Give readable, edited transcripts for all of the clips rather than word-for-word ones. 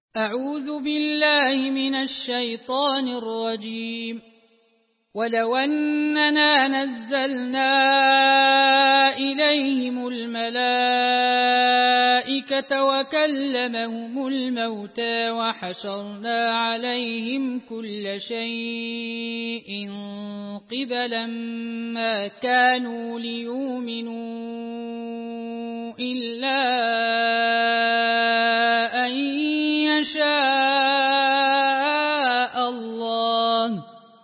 أعوذ بالله من الشيطان الرجيم. ولو أننا نزلنا إليهم الملائكة وكلمهم الموتى وحشرنا عليهم كل شيء قبلا ما كانوا ليؤمنوا إلا أن يشاء الله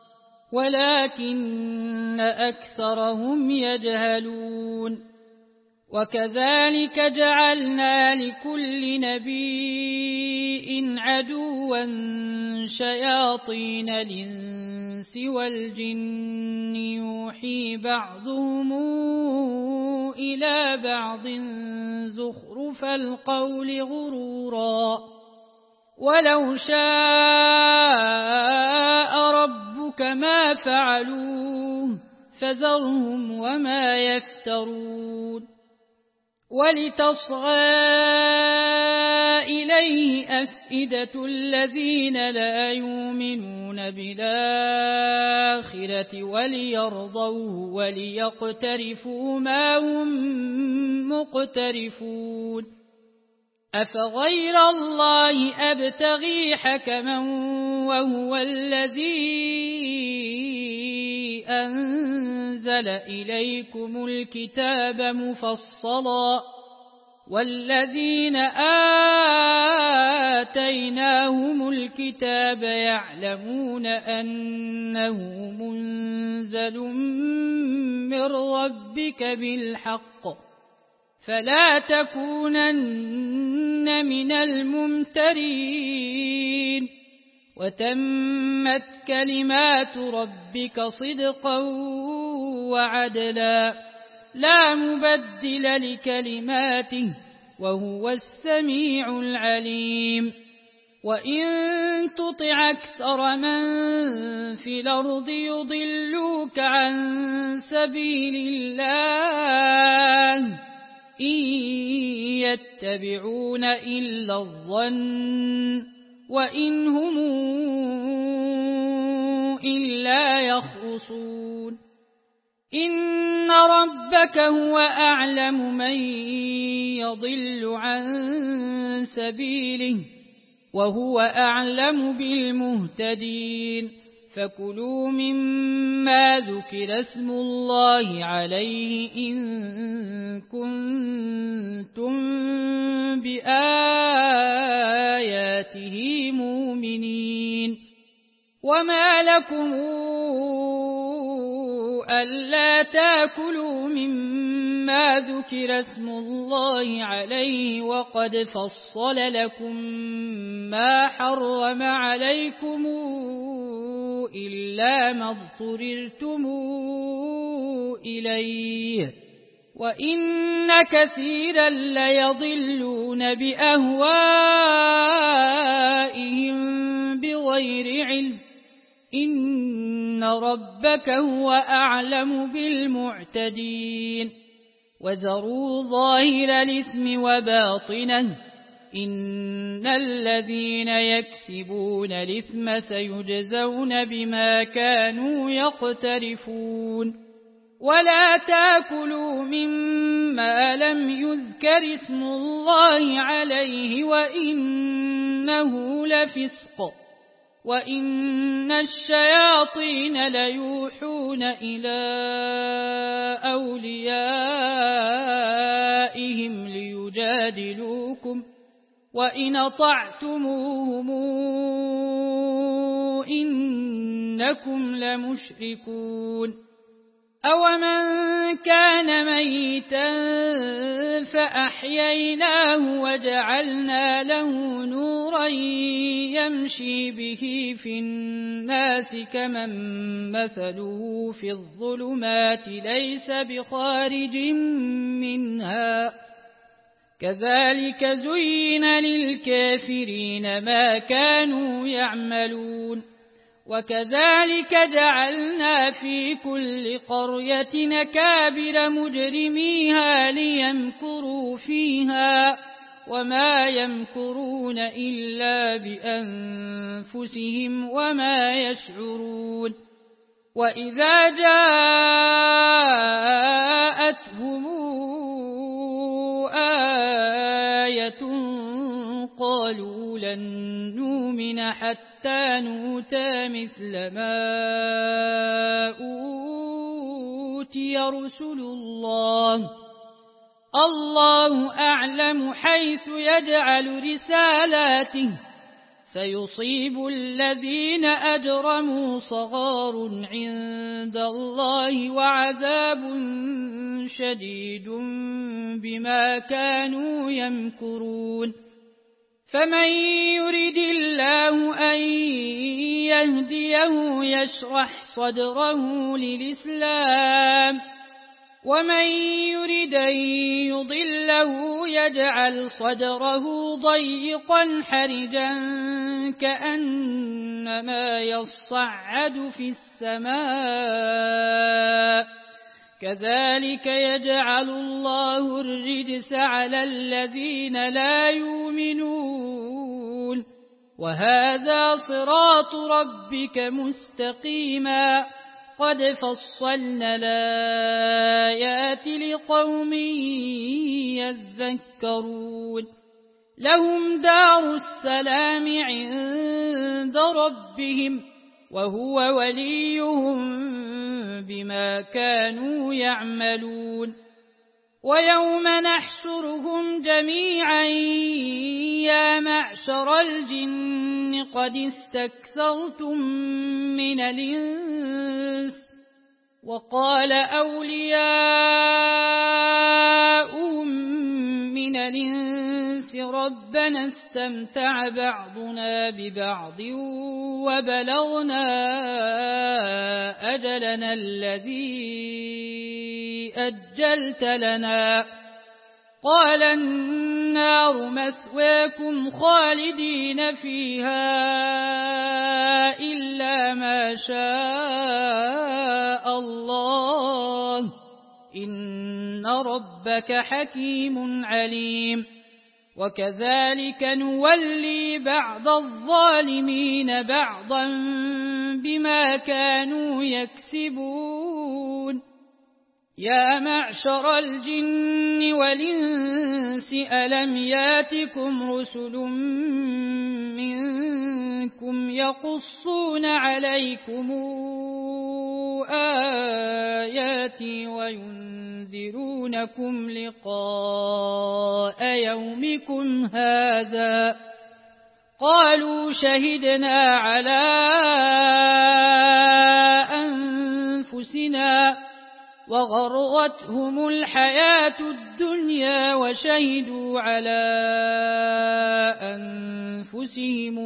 ولكن أكثرهم يجهلون. وكذلك جعلنا لكل نبي عدوا شياطين الإنس والجن يوحي بعضهم إلى بعض زخرف القول غرورا ولو شاء ربك ما فعلوه فذرهم وما يفترون. ولتصغى إليه أفئدة الذين لا يؤمنون بالآخرة وليرضوه وليقترفوا ما هم مقترفون. أفغير الله أبتغي حكما وهو الذي أنزل إليكم الكتاب مفصلا والذين آتيناهم الكتاب يعلمون أنه منزل من ربك بالحق فلا تكونن من الممترين. وتمت كلمات ربك صدقا وعدلا لا مبدل لكلماته وهو السميع العليم. وإن تطع أكثر من في الأرض يضلوك عن سبيل الله إن يتبعون إلا الظن وإن هم إلا يخرصون. إن ربك هو أعلم من يضل عن سبيله وهو أعلم بالمهتدين. فكلوا مما ذكر اسم الله عليه إن كنتم بآياته مؤمنين. وما لكم ألا تأكلوا مما ذكر اسم الله عليه وقد فصل لكم ما حرم عليكم إلا ما اضطررتم إليه وإن كثيرا ليضلون بأهوائهم بغير علم إن ربك هو أعلم بالمعتدين. وذروا ظاهر الإثم وباطنه إن الذين يكسبون الإثم سيجزون بما كانوا يقترفون. ولا تأكلوا مما لم يذكر اسم الله عليه وإنه لفسق وإن الشياطين ليوحون إلى أوليائهم ليجادلوكم وإن أطعتموهم إنكم لمشركون. أومن كان ميتا فأحييناه وجعلنا له نورا يمشي به في الناس كمن مثله في الظلمات ليس بخارج منها كذلك زين للكافرين ما كانوا يعملون. وكذلك جعلنا في كل قرية أكابر مجرميها ليمكروا فيها وما يمكرون إلا بأنفسهم وما يشعرون وإذا جاءتهم آية قالوا لن نؤمن حتى نؤتى مثل ما أوتي رسل الله الله أعلم حيث يجعل رسالاته سيصيب الذين أجرموا صغار عند الله وعذاب شديد بما كانوا يمكرون فمن يرد الله أن يهديه يشرح صدره للإسلام ومن يرد أن يضله يجعل صدره ضيقا حرجا كأنما يصعد في السماء كذلك يجعل الله الرجس على الذين لا يؤمنون وهذا صراط ربك مستقيما قد فصلنا الآيات لقوم يذكرون لهم دار السلام عند ربهم وهو وليهم بما كانوا يعملون ويوم نحشرهم جميعا يا معشر الجن قد استكثرتم من الإنس وقال أولياؤهم من الإنس ربنا استمتع بعضنا ببعض وبلغنا أجلنا الذي أجلت لنا قال النار مثواكم خالدين فيها إلا ما شاء الله إن ربك حكيم عليم وكذلك نولي بعض الظالمين بعضا بما كانوا يكسبون يا معشر الجن والإنس ألم ياتكم رسل منكم يقصون عليكم آياتي وينذرونكم لقاء يومكم هذا قالوا شهدنا على أنفسنا وغرتهم الحياة الدنيا وشهدوا على أنفسهم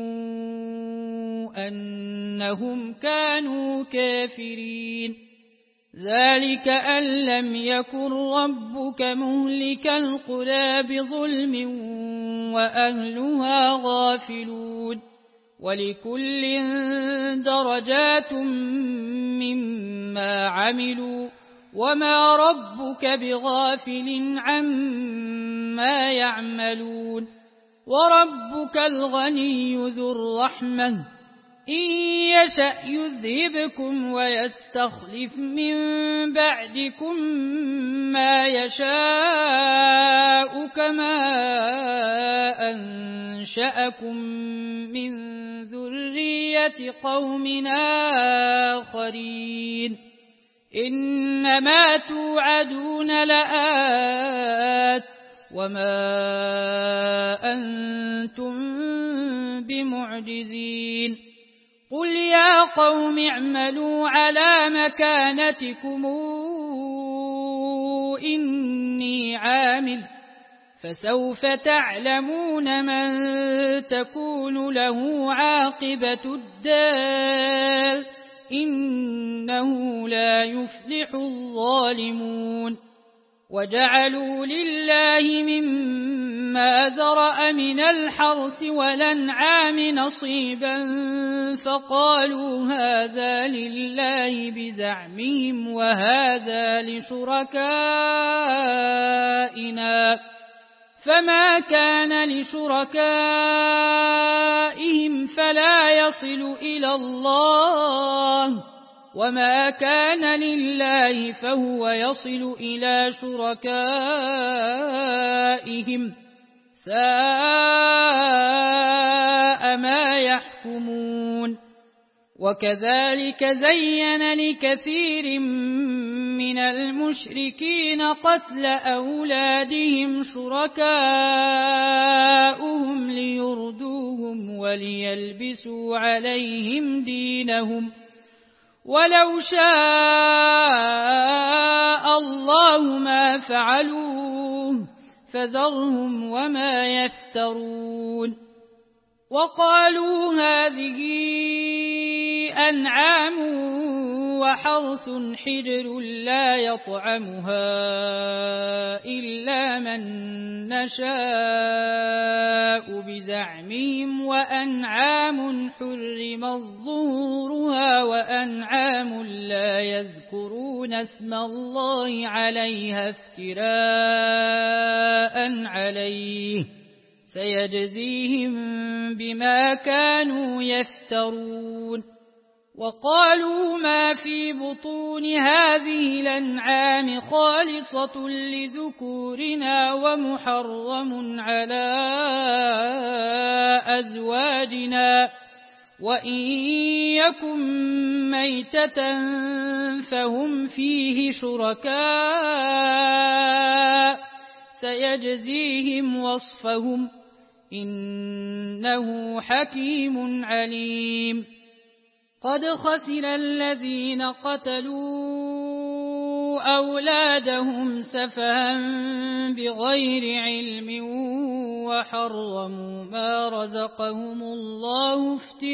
أنهم كانوا كافرين ذلك أن لم يكن ربك مهلك القرى بظلم وأهلها غافلون ولكل درجات مما عملوا وما ربك بغافل عما يعملون وربك الغني ذو الرحمة إن يشأ يذهبكم ويستخلف من بعدكم ما يشاء كما أنشأكم من ذرية قوم آخرين إنما توعدون لآت وما أنتم بمعجزين قل يا قوم اعملوا على مكانتكم إني عامل فسوف تعلمون من تكون له عاقبة الدار إنه لا يفلح الظالمون وجعلوا لله مما ذرأ من الحرث والأنعام نصيبا فقالوا هذا لله بزعمهم وهذا لشركائنا فما كان لشركائهم فلا يصل إلى الله، وما كان لله فهو يصل إلى شركائهم، ساء ما يحكمون. وكذلك زين لكثير من المشركين قتل أولادهم شركاؤهم ليردوهم وليلبسوا عليهم دينهم، ولو شاء الله ما فعلوه فذرهم وما يفترون. وقالوا هذه أنعام وحرث حجر لا يطعمها إلا من نشاء بزعمهم، وأنعام حرمت ظهورها وأنعام لا يذكرون اسم الله عليها افتراء عليه، سيجزيهم بما كانوا يفترون. وقالوا ما في بطون هذه الأنعام خالصة لذكورنا ومحرم على أزواجنا، وإن يكن ميتة فهم فيه شركاء، سيجزيهم وصفهم إنه حكيم عليم. قد خسر الذين قتلوا أولادهم سفها بغير علم وحرموا ما رزقهم الله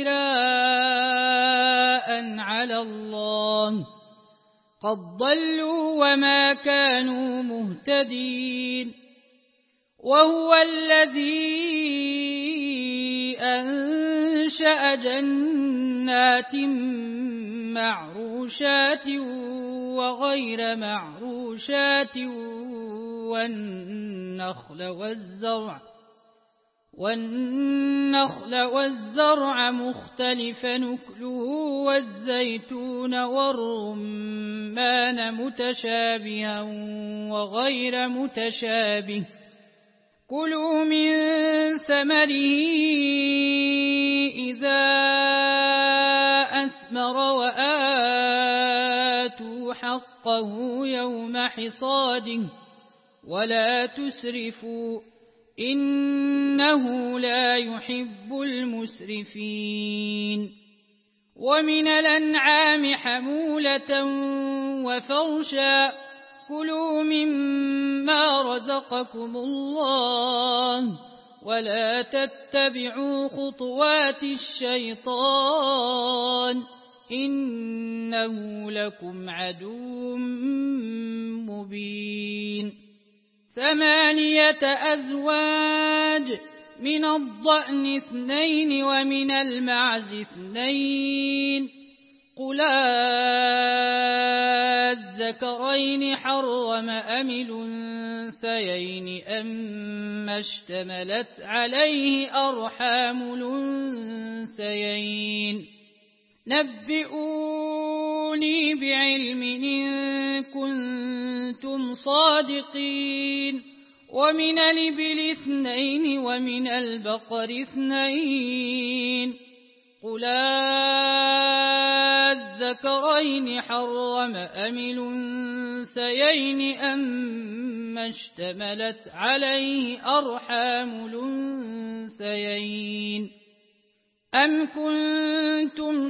افتراء على الله، قد ضلوا وما كانوا مهتدين. وهو الذي أنشأ جنات معروشات وغير معروشات والنخل والزرع مختلفا نكله والزيتون والرمان متشابها وغير متشابه، كلوا من ثمره إذا أثمر وآتوا حقه يوم حصاده ولا تسرفوا إنه لا يحب المسرفين. ومن الأنعام حمولة وفرشا، كلوا مما رزقكم الله ولا تتبعوا خطوات الشيطان إنه لكم عدو مبين. 8 أزواج، من الضأن 2 ومن المعز 2، قل الذكرين حرم أم الأنثيين أما اشتملت عليه أرحام الأنثيين، نبئوني بعلم إن كنتم صادقين. ومن الإبل 2 ومن البقر 2، قل الذكرين حرم أم الأنثيين أما اشتملت عليه أرحام الأنثيين، أم كنتم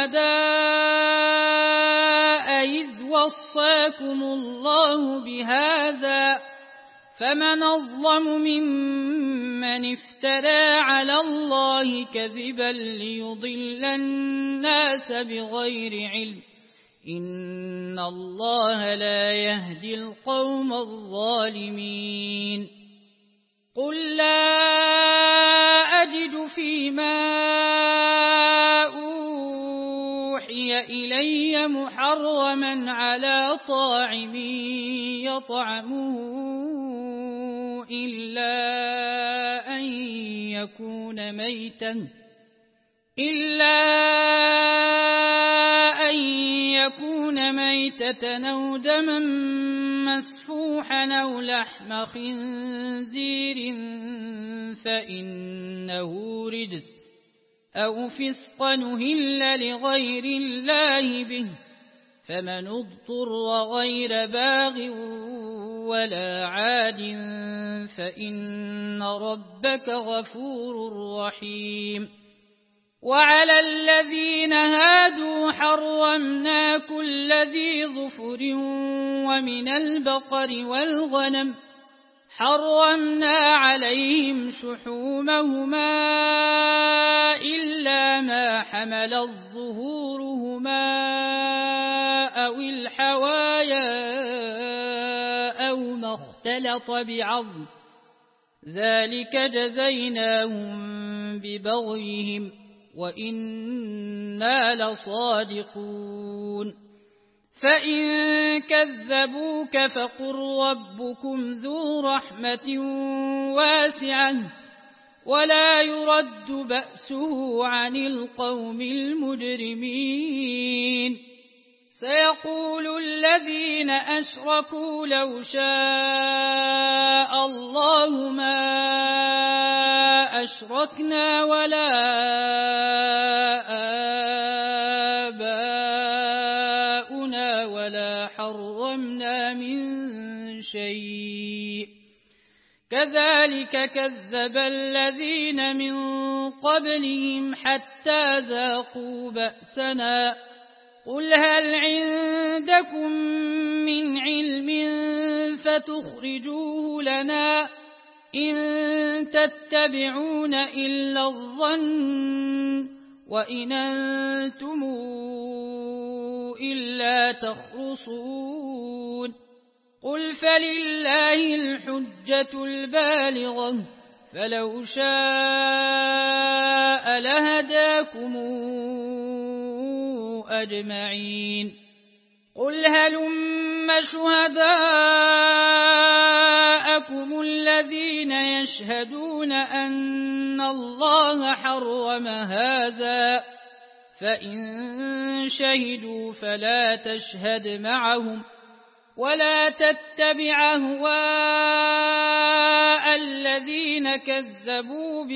شهداء إذ وصاكم الله بهذا، فمن أظلم ممن افترى على الله كذبا ليضل الناس بغير علم، إن الله لا يهدي القوم الظالمين. قل لا أجد فيما أوحي إلي محرما على طاعم يطعمه إلا أن يكون ميتة أو دما مسفوحا أو لحم خنزير فإنه رجس أو فسقا أهل لغير الله به فمن اضطر غير باغ ولا عاد فإن ربك غفور رحيم. وعلى الذين هادوا حرمنا كل ذي ظفر ومن البقر والغنم حرمنا عليهم شحومهما إلا ما حملت ظهورهما أو الحوايا أو ما اختلط بعظم ذلك جزيناهم ببغيهم وإنا لصادقون. فإن كذبوك فقل ربكم ذو رحمة واسعة ولا يرد بأسه عن القوم المجرمين. سيقول الذين أشركوا لو شاء الله ما أشركنا ولا آباؤنا ولا حرمنا من شيء كذلك كذب الذين من قبلهم حتى ذاقوا بأسنا قل هل عندكم من علم فتخرجوه لنا إن تتبعون إلا الظن وإن أنتم إلا تخرصون. قل فلله الحجة البالغة فلو شاء لهداكم أجمعين. قل هلم شهداءكم الذين يشهدون أن الله حرم هذا فإن شهدوا فلا تشهد معهم ولا تتبع أهواء الذين كذبوا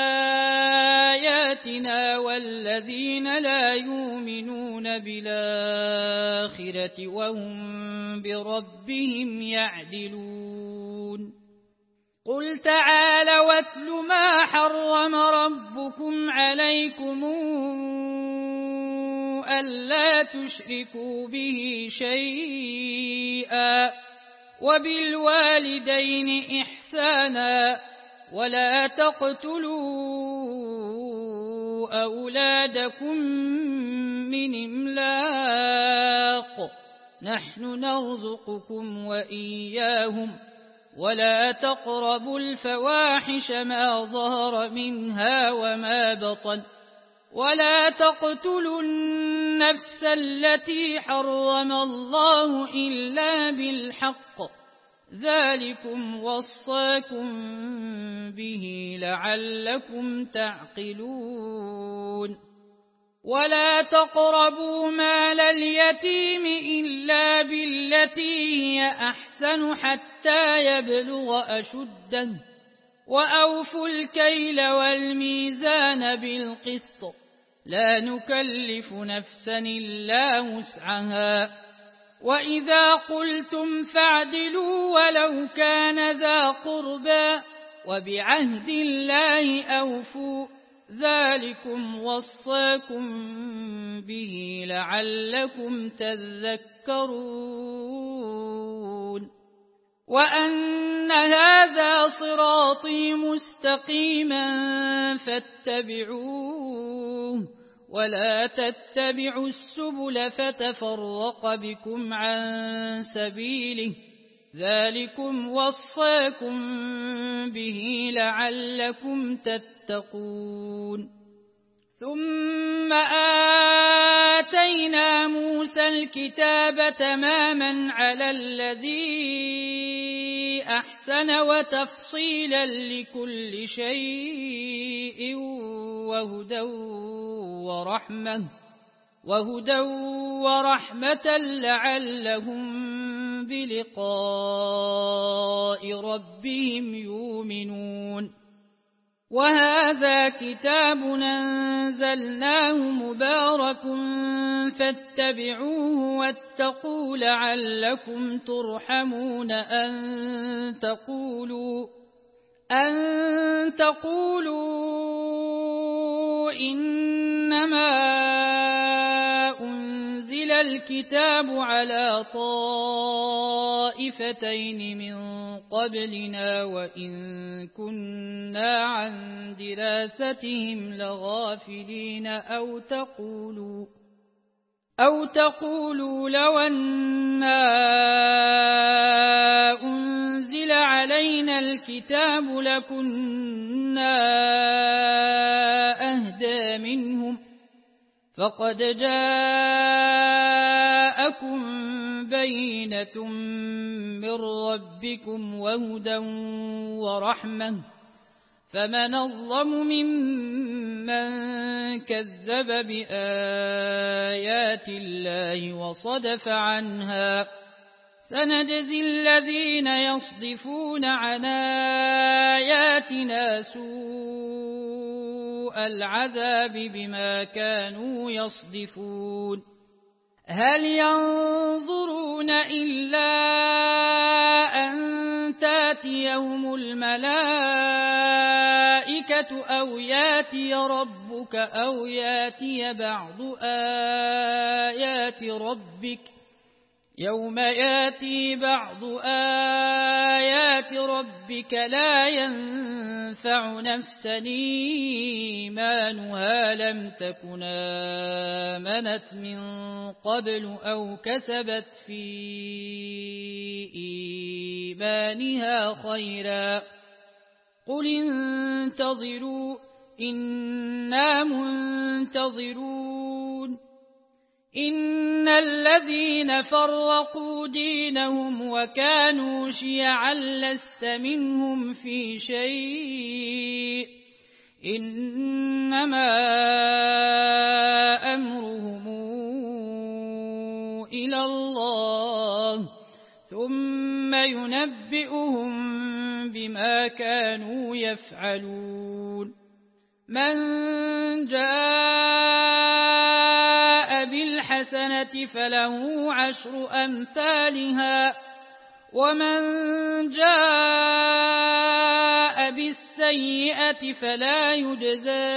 بآياتنا والذين لا يؤمنون بالآخرة وهم بربهم يعدلون. قل تعالوا واتل ما حرم ربكم عليكم ألا تشركوا به شيئا وبالوالدين إحسانا ولا تقتلوا أولادكم من إملاق نحن نرزقكم وإياهم ولا تقربوا الفواحش ما ظهر منها وما بطن ولا تقتلوا النفس التي حرم الله إلا بالحق ذلكم وصاكم به لعلكم تعقلون. ولا تقربوا مال اليتيم إلا بالتي هي أحسن حتى يبلغ أشده وأوفوا الكيل والميزان بالقسط لا نكلف نفسا إلا وسعها وإذا قلتم فاعدلوا ولو كان ذا قربى وبعهد الله أوفوا ذلكم وصاكم به لعلكم تذكرون. وأن هذا صراطي مستقيما فاتبعوه ولا تتبعوا السبل فتفرق بكم عن سبيله ذلكم وصاكم به لعلكم تتقون. ثم آتينا موسى الكتاب تماما على الذي أحسن أحسن وتفصيلا لكل شيء وهدى ورحمة لعلهم بلقاء ربهم يؤمنون وهذا كتاب أنزلناه مبارك فاتبعوه واتقوا لعلكم ترحمون أن تقولوا إنما أنزل الكتاب على طائفتين من قبلنا وإن كنا عن دراستهم لغافلين أو تقولوا لو أنا أنزل علينا الكتاب لكنا أهدى منهم فقد جاءكم بينة من ربكم وهدى ورحمة فمن أظلم ممن كذب بآيات الله وصدف عنها سنجزي الذين يصدفون عن آياتنا سوء العذاب بما كانوا يصدفون هل ينظرون إلا أن تأتيهم الملائكة أو يأتي ربك أو يأتي بعض آيات ربك يوم يأتي بعض آيات ربك لا ينفع نفسا إيمانها لم تكن آمنت من قبل أو كسبت في إيمانها خيرا قل انتظروا إنا منتظرون إن الذين فرقوا دينهم وكانوا شيعا لست منهم في شيء إنما أمرهم إلى الله ثم ينبئهم بما كانوا يفعلون من جاء بالحسنة فله 10 أمثالها ومن جاء بالسيئة فلا يجزى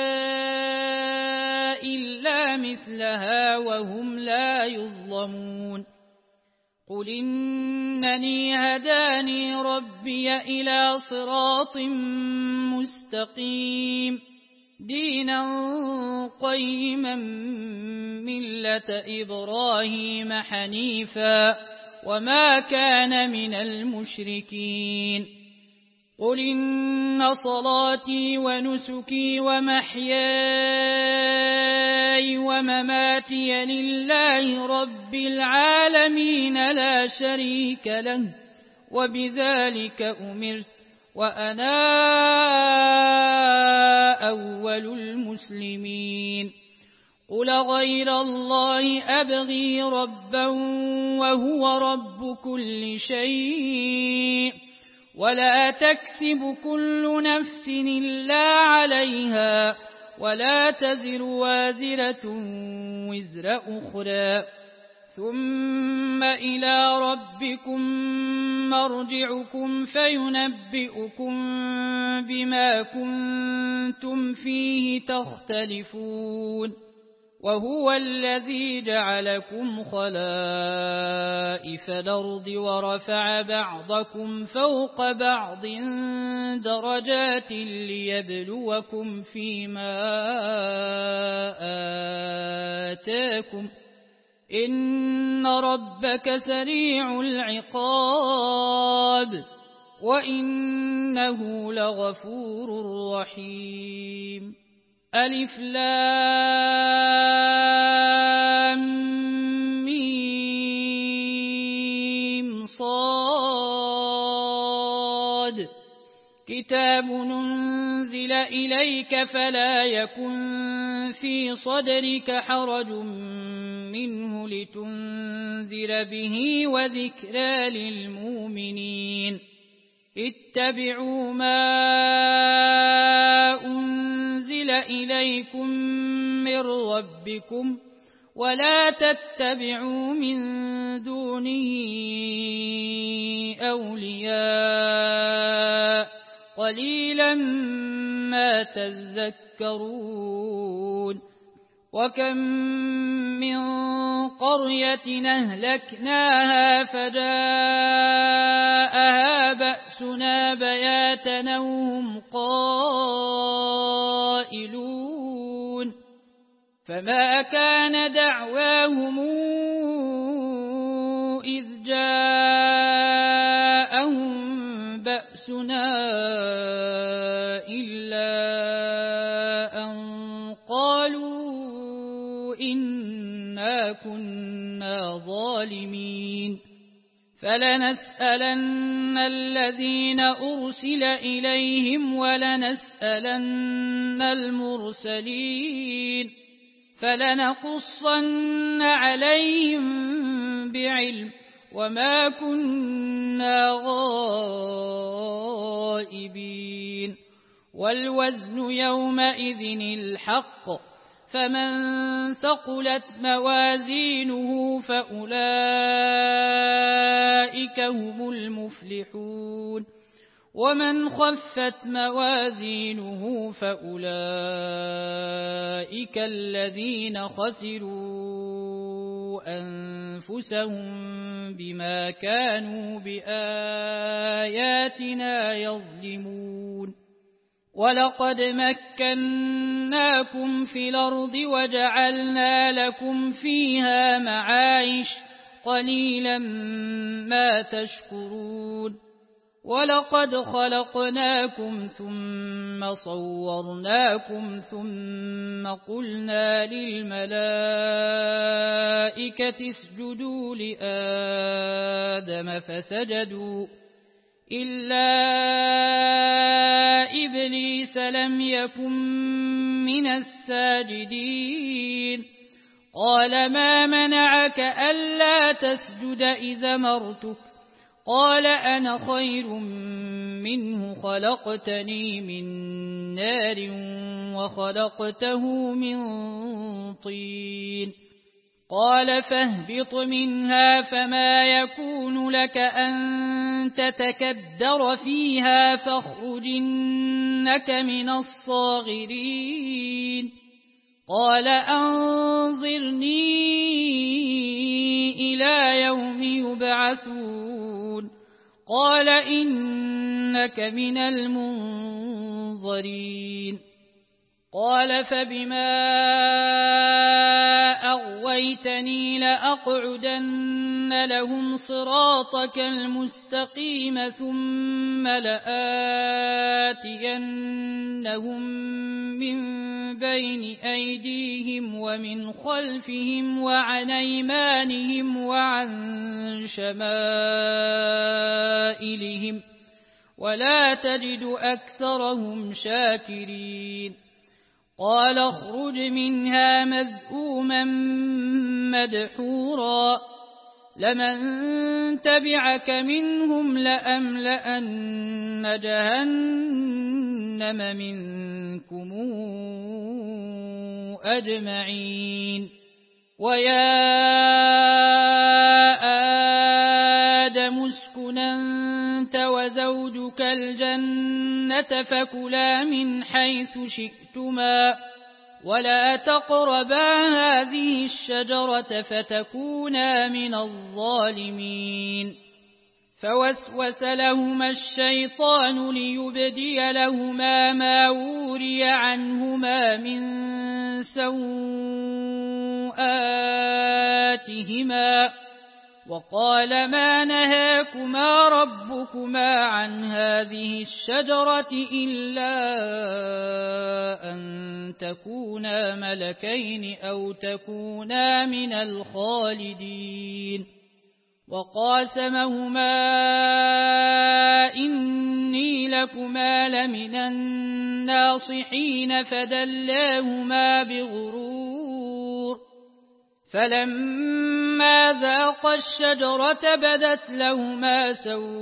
إلا مثلها وهم لا يظلمون قل إنني هداني ربي إلى صراط مستقيم دينا قيما ملة إبراهيم حنيفا وما كان من المشركين قل إن صلاتي ونسكي ومحياي ومماتي لله رب العالمين لا شريك له وبذلك أمرت وأنا أول المسلمين قل غير الله أبغي ربا وهو رب كل شيء ولا تكسب كل نفس إلا عليها ولا تزر وازرة وزر أخرى ثم إلى ربكم مرجعكم فينبئكم بما كنتم فيه تختلفون وهو الذي جعلكم خلائف الأرض ورفع بعضكم فوق بعض درجات ليبلوكم فيما آتاكم إن ربك سريع العقاب وإنه لغفور رحيم ألف لام ميم صاد كتاب أنزل إليك فلا يكن في صدرك حرج منه لتنذر به وذكرى للمؤمنين اتبعوا ما أنزل إليكم من ربكم ولا تتبعوا من دونه أولياء قليلا ما تذكرون وكم من قرية أهلكناها فجاءها بأسنا بياتا وهم قائلون فما كان دعواهم إذ جاءهم بأسنا إلا أن قالوا إنا كنا ظالمين فلنسألن الذين أرسل إليهم ولنسألن المرسلين فلنقصن عليهم بعلم وما كنا غائبين والوزن يومئذ الحق فمن ثقلت موازينه فأولئك هم المفلحون ومن خفت موازينه فأولئك الذين خسروا أنفسهم بما كانوا بآياتنا يظلمون ولقد مكناكم في الأرض وجعلنا لكم فيها معايش قليلا ما تشكرون ولقد خلقناكم ثم صورناكم ثم قلنا للملائكة اسجدوا لآدم فسجدوا إلا إبليس لم يكن من الساجدين قال ما منعك ألا تسجد إذا أمرتك قال أنا خير منه خلقتني من نار وخلقته من طين قال فاهبط منها فما يكون لك أن تتكبر فيها فاخرج إنك من الصاغرين قال أنظرني إلى يوم يبعثون قال إنك من المنظرين قال فبما أغويتني لأقعدن لهم صراطك المستقيم ثم لآتينهم من بين أيديهم ومن خلفهم وعن أيمانهم وعن شمائلهم ولا تجد أكثرهم شاكرين قال اخرج منها مذءوما مدحورا لمن تبعك منهم لأملأن جهنم منكم أجمعين ويا آدم اسكن أنت وزوجك الجنة فكلا من حيث شئتما ولا تقربا هذه الشجرة فتكونا من الظالمين فوسوس لهما الشيطان ليبدي لهما ما وري عنهما من سوآتهما وقال ما نهاكما ربكما عن هذه الشجرة إلا أن تكونا ملكين أو تكونا من الخالدين وقاسمهما إني لكما لمن الناصحين فدلاهما بغرور فلما ذاقا الشجرة بدت لهما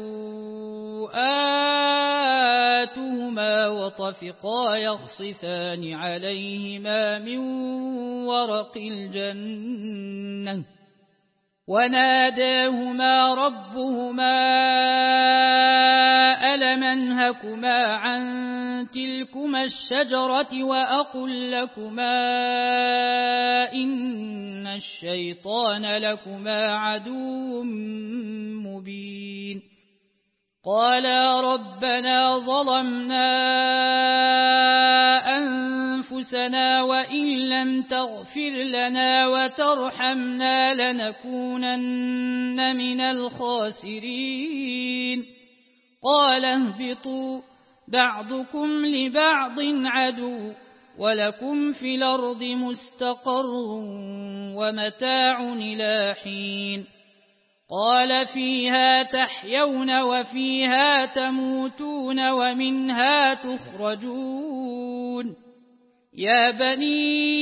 سوآتهما وطفقا يخصفان عليهما من ورق الجنة وناداهما ربهما ألم أنهكما عن تلكما الشجرة وأقل لكما إن الشيطان لكما عدو مبين قالا ربنا ظلمنا أنفسنا وإن لم تغفر لنا وترحمنا لنكونن من الخاسرين قال اهبطوا بعضكم لبعض عدو ولكم في الأرض مستقر ومتاع إلى حين قال فيها تحيون وفيها تموتون ومنها تخرجون يا بني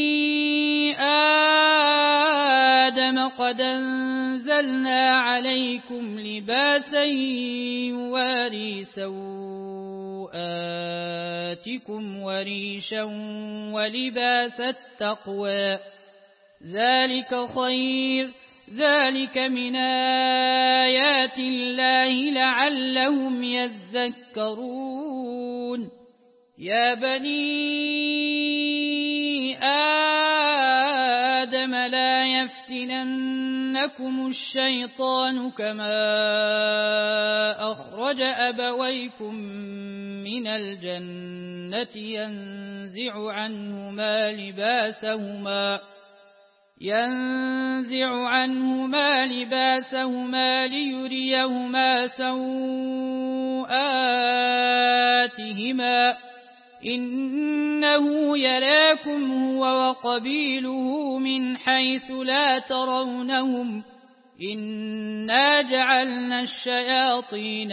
آدم قد أنزلنا عليكم لباسا يواري سوآتكم وريشا ولباس التقوى ذلك خير ذلك من آيات الله لعلهم يذكرون يا بني آدم لا يفتننكم الشيطان كما أخرج أبويكم من الجنة ينزع عنهما لباسهما ليريهما سوآتهما إنه يراكم هو وقبيله من حيث لا ترونهم إنا جعلنا الشياطين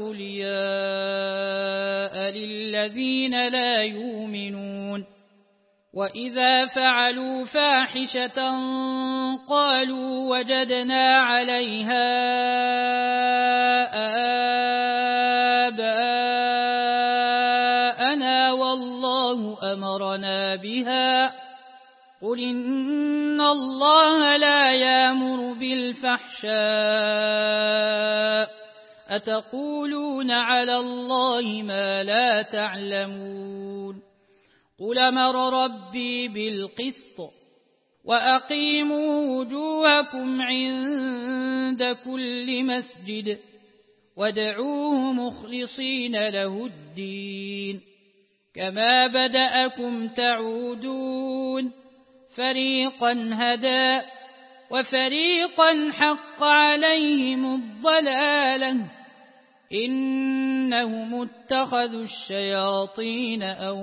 أولياء للذين لا يؤمنون وإذا فعلوا فاحشة قالوا وجدنا عليها آباءنا والله أمرنا بها قل إن الله لا يأمر بالفحشاء أتقولون على الله ما لا تعلمون قل أمر ربي بالقسط وأقيموا وجوهكم عند كل مسجد وادعوه مخلصين له الدين كما بدأكم تعودون فريقا هدى وفريقا حق عليهم الضلالة إنهم اتخذوا الشياطين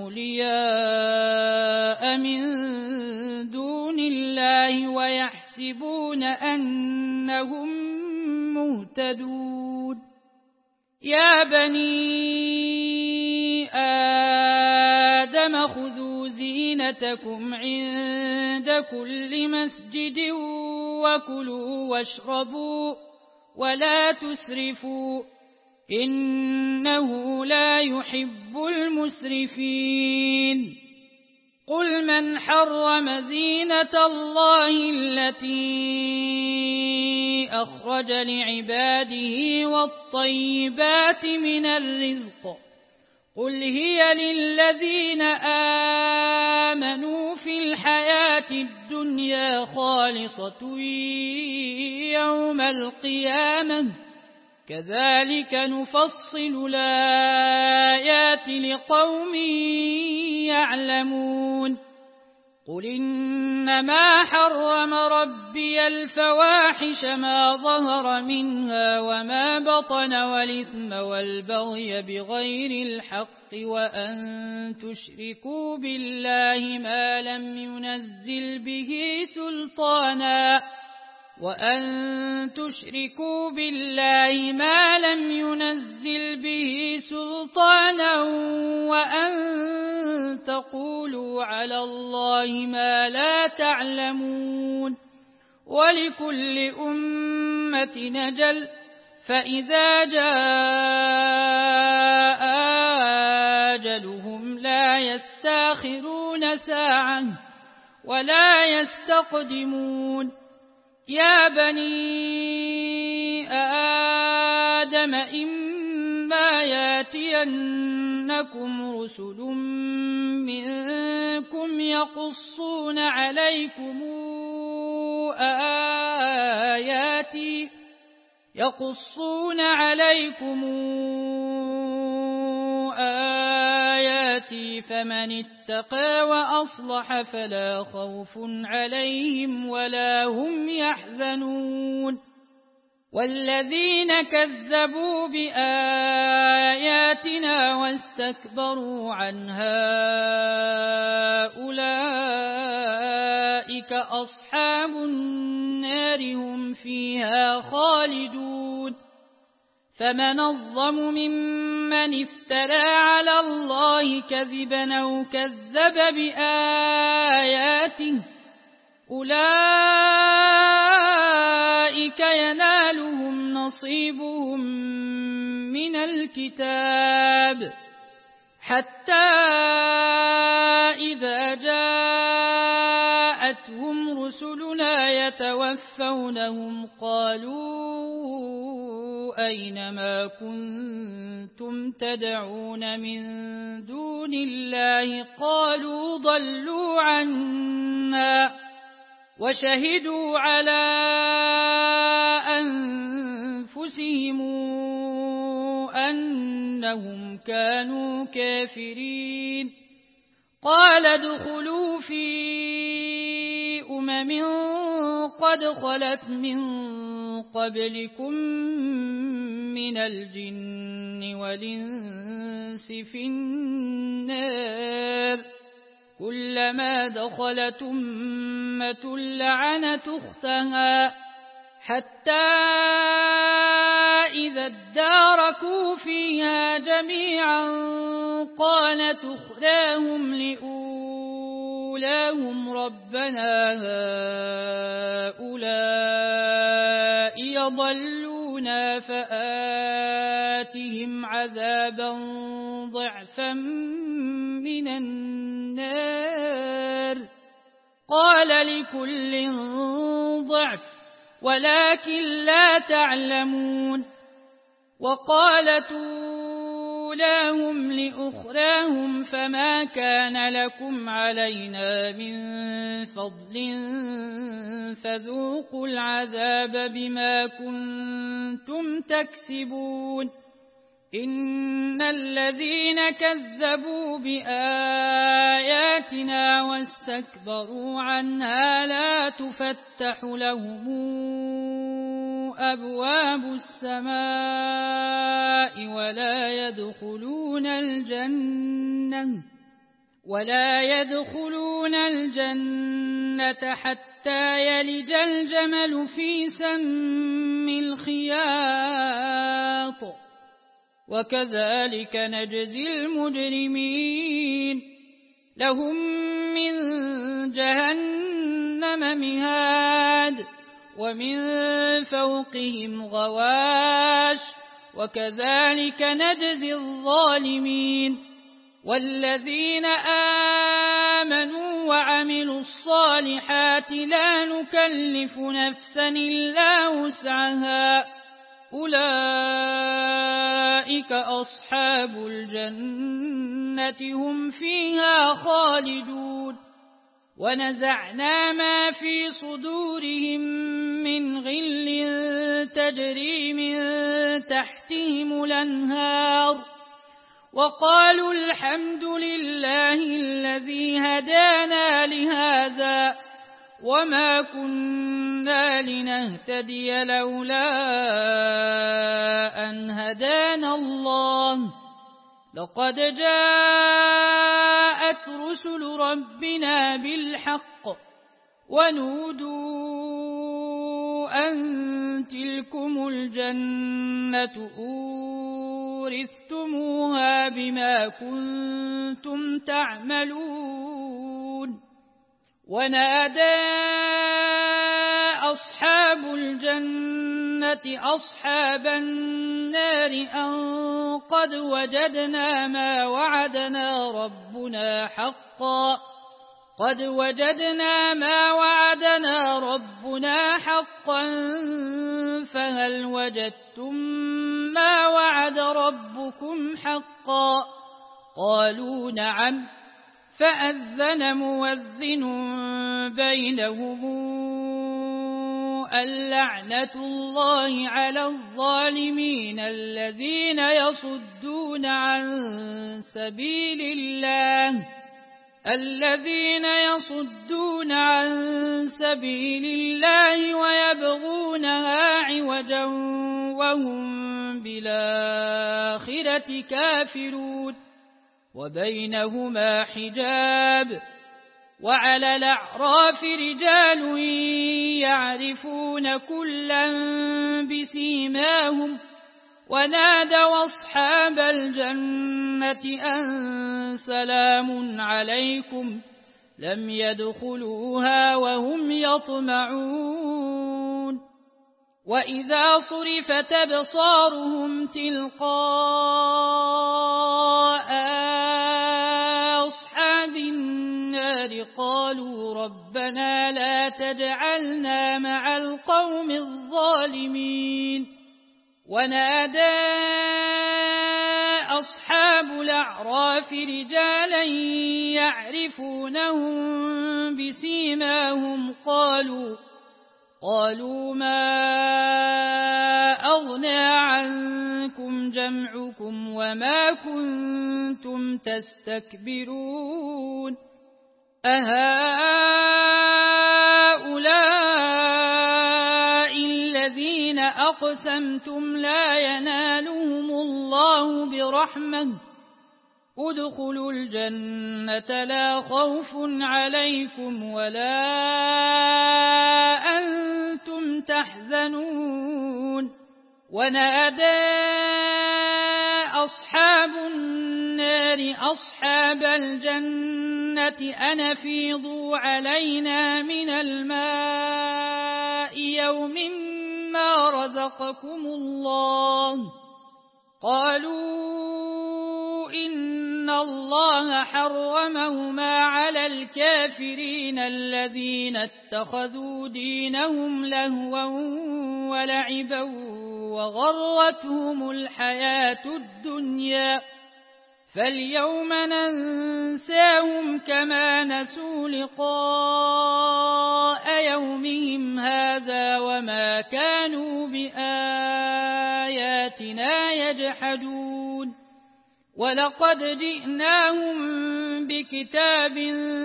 أولياء من دون الله ويحسبون أنهم مهتدون يا بني آدم خذوا زينتكم عند كل مسجد وكلوا واشربوا ولا تسرفوا إنه لا يحب المسرفين قل من حرم زينة الله التي أخرج لعباده والطيبات من الرزق قل هي للذين آمنوا في الحياة الدنيا خالصة يوم القيامة كذلك نفصل الآيات لقوم يعلمون قل إنما حرم ربي الفواحش ما ظهر منها وما بطن والإثم والبغي بغير الحق وأن تشركوا بالله ما لم ينزل به سلطانا وأن تشركوا بالله ما لم ينزل به سلطانا وأن تقولوا على الله ما لا تعلمون ولكل أمة نجل فإذا جاء أجلهم لا يستأخرون ساعة ولا يستقدمون يا بني آدم إما ياتينكم رسل منكم يقصون عليكم آياتي فمن اتقى وأصلح فلا خوف عليهم ولا هم يحزنون والذين كذبوا بآياتنا واستكبروا عنها أولئك أصحاب النار هم فيها خالدون فمن الظلم ممن افترى على الله كذبا أو كذب بآياته أولئك ينالهم نصيبهم من الكتاب حتى إذا جاءتهم رسلنا يتوفونهم قالوا أين ما كنتم تدعون من دون الله قالوا ضلوا عنا وشهدوا على أنفسهم أنهم كانوا كافرين قال ادخلوا في قد خلت من قبلكم من الجن والإنس في النار كلما دخلت أمة لعنت أختها حتى إذا اداركوا فيها جميعا قالت أخراهم لأولاهم ربنا هؤلاء يضلونا فآتهم عذابا ضعفا من النار قال لكل ضعف ولكن لا تعلمون وقالت أولاهم لأخراهم فما كان لكم علينا من فضل فذوقوا العذاب بما كنتم تكسبون إن الذين كذبوا بآياتنا واستكبروا عنها لا تفتح لهم أبواب السماء ولا يدخلون الجنة حتى يلج الجمل في سم الخياط وكذلك نجزي المجرمين لهم من جهنم مهاد ومن فوقهم غواش وكذلك نجزي الظالمين والذين آمنوا وعملوا الصالحات لا نكلف نفسا إلا وسعها أولئك أصحاب الجنة هم فيها خالدون ونزعنا ما في صدورهم من غل تجري من تحتهم الأنهار وقالوا الحمد لله الذي هدانا لهذا وما كنا لنهتدي لولا أن هدانا الله لقد جاءت رسل ربنا بالحق ونودوا أن تلكم الجنة أورثتموها بما كنتم تعملون ونادى أصحاب الجنة أصحاب النار أن قد وجدنا ما وعدنا ربنا حقا فهل وجدتم ما وعد ربكم حقا قالوا نعم فأذن مؤذن بينهم اللعنة الله على الظالمين الذين يصدون عن سبيل الله ويبغونها عوجا وهم بالآخرة كافرون وبينهما حجاب وعلى الأعراف رجال يعرفون كلا بسيماهم ونادوا أصحاب الجنة أن سلام عليكم لم يدخلوها وهم يطمعون وإذا صرفت أبصارهم تلقاء أصحاب النار قالوا ربنا لا تجعلنا مع القوم الظالمين ونادى أصحاب الأعراف رجالا يعرفونهم بسيماهم قالوا ما أغنى عنكم جمعكم وما كنتم تستكبرون أهؤلاء الذين أقسمتم لا ينالهم الله برحمة ادخلوا الجنة لا خوف عليكم ولا أنتم تحزنون ونادى أصحاب النار أصحاب الجنة أن أفيضوا علينا من الماء يوم ما رزقكم الله قالوا إن الله حرمهما على الكافرين الذين اتخذوا دينهم لهوا ولعبا وغرتهم الحياة الدنيا فاليوم ننساهم كما نسوا لقاء يومهم هذا وما كانوا بآياتنا يجحدون ولقد جئناهم بكتاب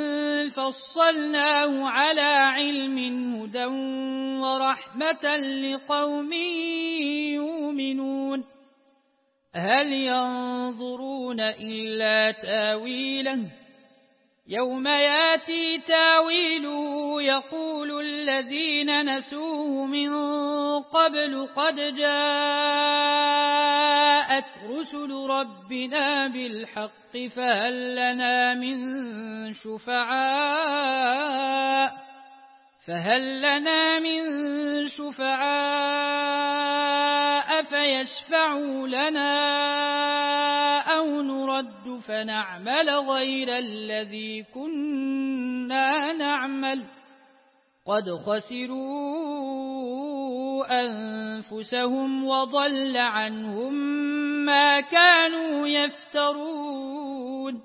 فصلناه على علم هدى ورحمة لقوم يؤمنون هل ينظرون إلا تاويله يوم ياتي تاويله يقول الذين نسوه من قبل قد جاءت رسل ربنا بالحق فهل لنا من شفعاء فيشفعوا لنا أو نرد فنعمل غير الذي كنا نعمل قد خسروا أنفسهم وضل عنهم ما كانوا يفترون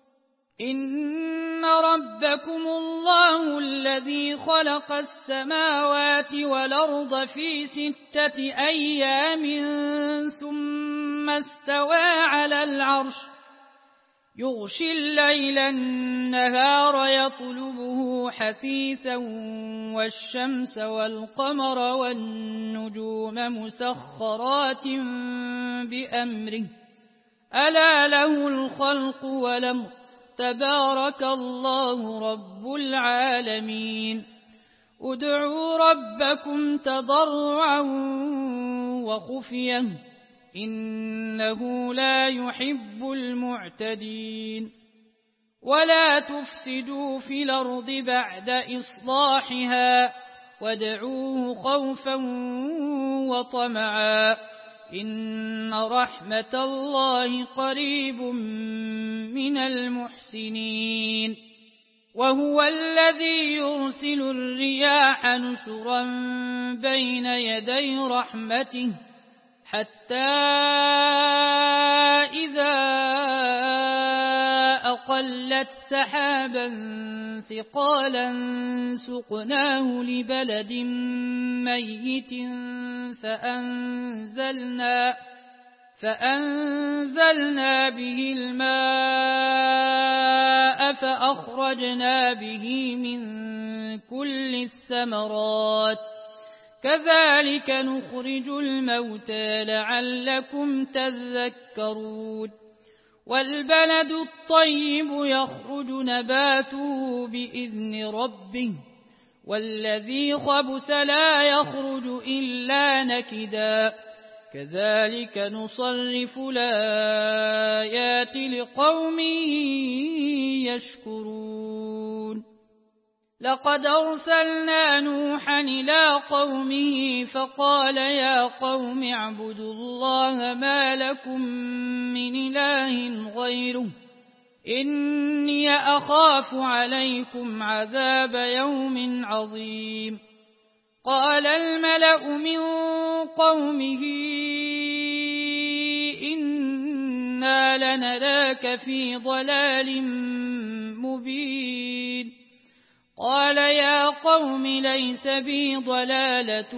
إن ربكم الله الذي خلق السماوات والأرض في 6 أيام ثم استوى على العرش يغشي الليل النهار يطلبه حثيثا والشمس والقمر والنجوم مسخرات بأمره ألا له الخلق والأمر تبارك الله رب العالمين ادعوا ربكم تضرعا وخفية إنه لا يحب المعتدين ولا تفسدوا في الأرض بعد إصلاحها وادعوه خوفا وطمعا إن رحمة الله قريب من المحسنين وهو الذي يرسل الرياح نشرا بين يدي رحمته حتى إذا أقلت سحابا ثقالا سقناه لبلد ميت فأنزلنا به الماء فأخرجنا به من كل الثمرات كذلك نخرج الموتى لعلكم تذكرون والبلد الطيب يخرج نباته بإذن ربه والذي خبث لا يخرج إلا نكدا كذلك نصرف الآيات لقوم يشكرون لقد أرسلنا نوحا إلى قومه فقال يا قوم اعبدوا الله ما لكم من إله غيره إني أخاف عليكم عذاب يوم عظيم قال الملأ من قومه إنا لنراك في ضلال مبين قال يا قوم ليس بي ضلالة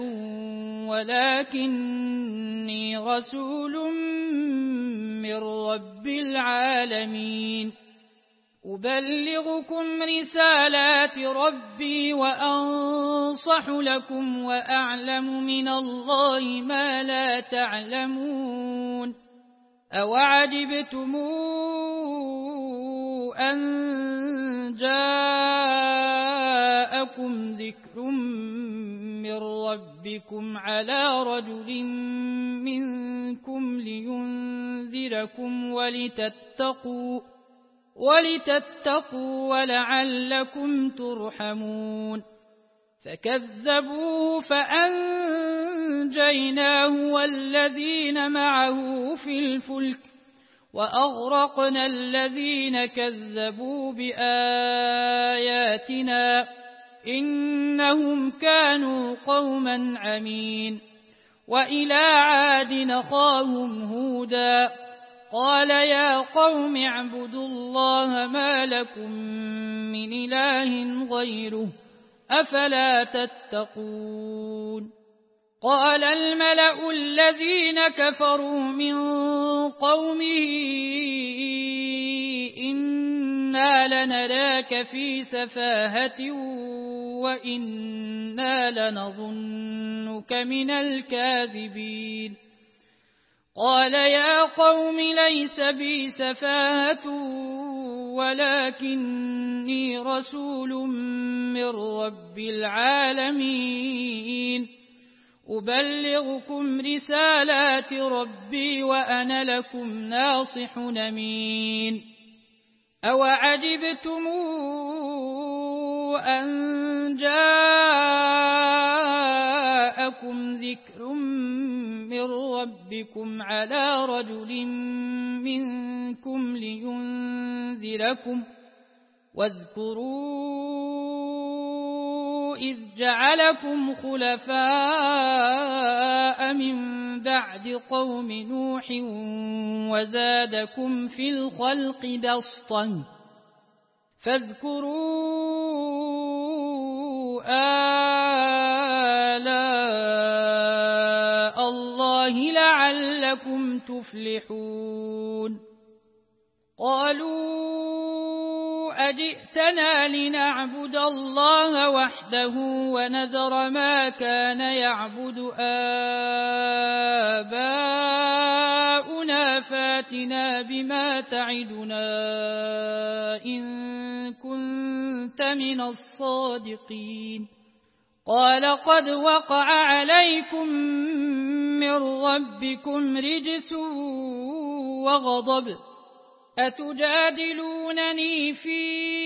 ولكني رسول من رب العالمين أبلغكم رسالات ربي وأنصح لكم وأعلم من الله ما لا تعلمون أوعجبتم أن جاءكم ذكر من ربكم على رجل منكم لينذركم ولتتقوا ولعلكم ترحمون فكذبوه فأنجيناه والذين معه في الفلك وأغرقنا الذين كذبوا بآياتنا إنهم كانوا قوما عمين وإلى عاد أخاهم هودا قال يا قوم اعبدوا الله ما لكم من إله غيره أفلا تتقون قال الملأ الذين كفروا من قومه إنا لنراك في سفاهة وإنا لنظنك من الكاذبين قال يا قوم ليس بي سفاهة ولكني رسول من رب العالمين أبلغكم رسالات ربي وأنا لكم ناصح أمين أوعجبتم أن جاءكم ذكر من ربكم على رجل منكم لينذركم واذكروا إذ جعلكم خلفاء من بعد قوم نوح وزادكم في الخلق بسطة فاذكروا آلاء الله لعلكم تفلحون قالوا أجئتنا لنعبد الله وحده ونذر ما كان يعبد آباؤنا فاتنا بما تعدنا إن كنت من الصادقين قال قد وقع عليكم من ربكم رجس وغضب أتجادلونني في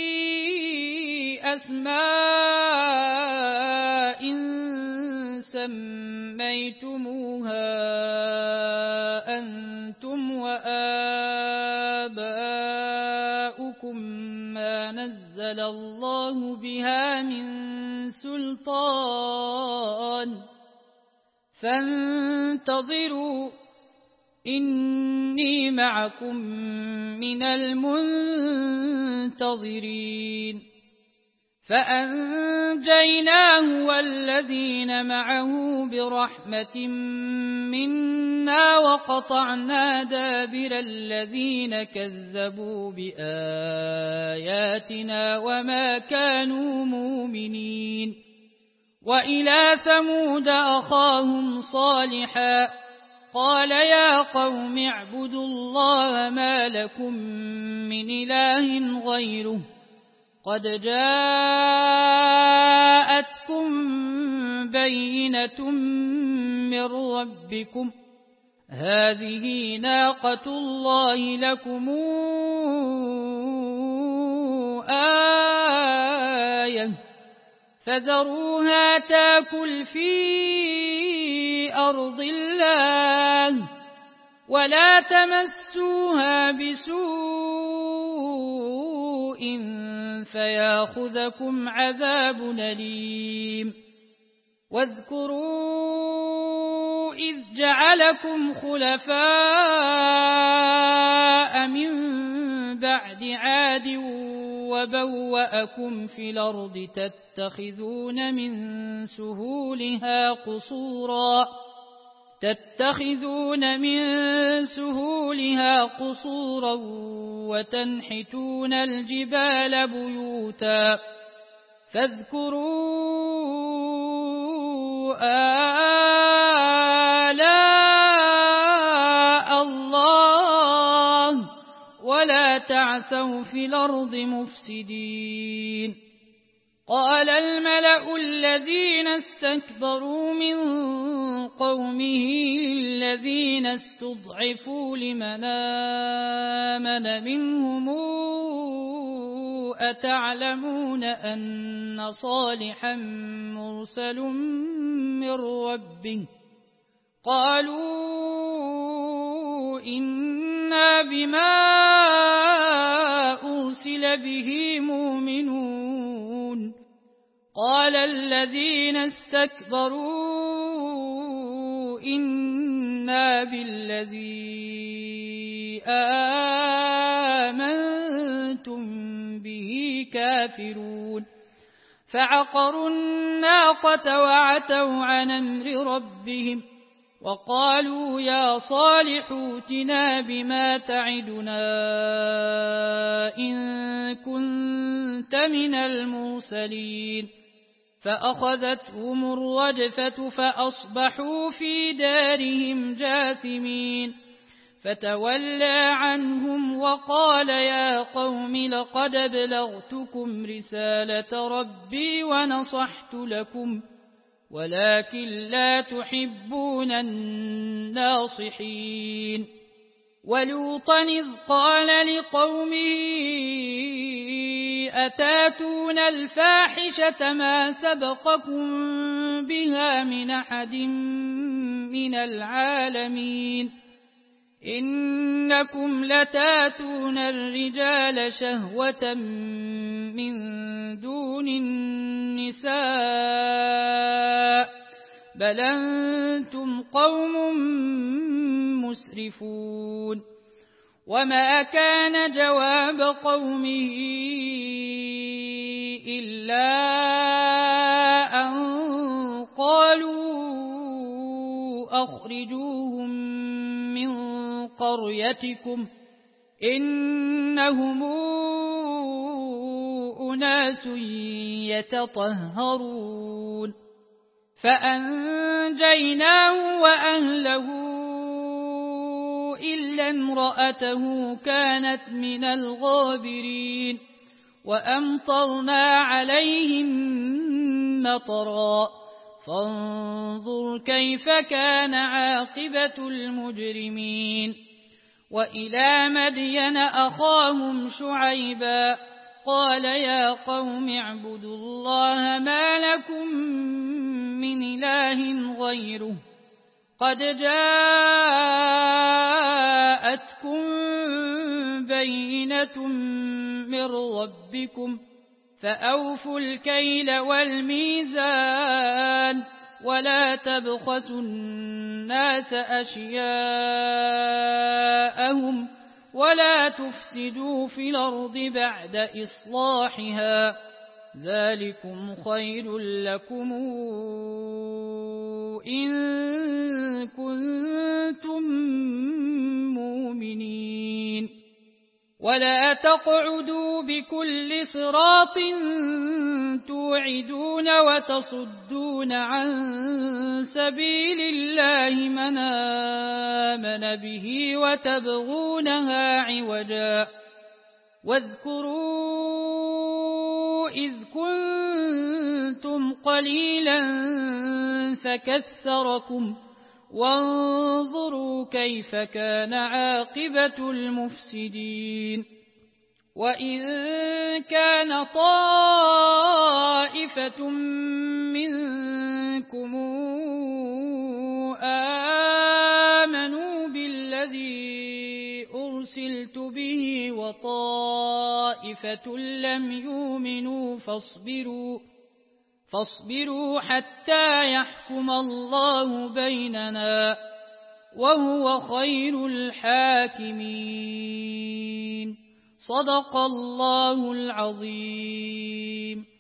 أسماء سميتموها أنتم وآباؤكم ما نزل الله بها من سلطان فانتظروا إني معكم من المنتظرين فأنجيناه والذين معه برحمة منا وقطعنا دابر الذين كذبوا بآياتنا وما كانوا مؤمنين وإلى ثمود أخاهم صالحا قال يا قوم اعبدوا الله ما لكم من إله غيره قد جاءتكم بينة من ربكم هذه ناقة الله لكم آية فذروها تاكل في أرض الله ولا تمسوها بسوء فياخذكم عذاب أليم واذكروا إذ جعلكم خلفاء من بعد عاد وبوأكم في الأرض تتخذون من سهولها قصورا وتنحتون الجبال بيوتا فاذكروا آلاء الله ولا تعثوا في الأرض مفسدين قال الملأ الذين استكبروا من قومه للذين استضعفوا لمن آمن منهم أتعلمون أن صالحا مرسل من ربه قالوا إنا بما أرسل به مؤمنون قال الذين استكبروا إنا بالذي آمنتم به كافرون فعقروا الناقة وعتوا عن أمر ربهم وقالوا يا صالح ائتنا بما تعدنا إن كنت من المرسلين فأخذتهم الرجفة فأصبحوا في دارهم جاثمين فتولى عنهم وقال يا قوم لقد أبلغتكم رسالة ربي ونصحت لكم ولكن لا تحبون الناصحين ولوطا إذ قال لقومه أتاتون الفاحشة ما سبقكم بها من أحد من العالمين إنكم لتاتون الرجال شهوة من دون النساء بل أنتم قوم مسرفون وما كان جواب قومه إلا أن قالوا أخرجوهم من قريتكم إنهم أناس يتطهرون فأنجيناه وأهله إلا امرأته كانت من الغابرين وأمطرنا عليهم مطرا فانظر كيف كان عاقبة المجرمين وإلى مدين أخاهم شعيبا قال يا قوم اعبدوا الله ما لكم من إله غيره قد جاءتكم بينة من ربكم فأوفوا الكيل والميزان ولا تبخسوا الناس أشياءهم ولا تفسدوا في الأرض بعد إصلاحها ذلكم خير لكم إن كنتم مؤمنين ولا تقعدوا بكل صراط توعدون وتصدون عن سبيل الله من آمن به وتبغونها عوجا واذكروا إذ كنتم قليلا فكثركم وانظروا كيف كان عاقبة المفسدين وإن كان طائفة منكم آمنوا بالذي أرسلت به وطائفة لم يؤمنوا فاصبروا حتى يحكم الله بيننا وهو خير الحاكمين صدق الله العظيم.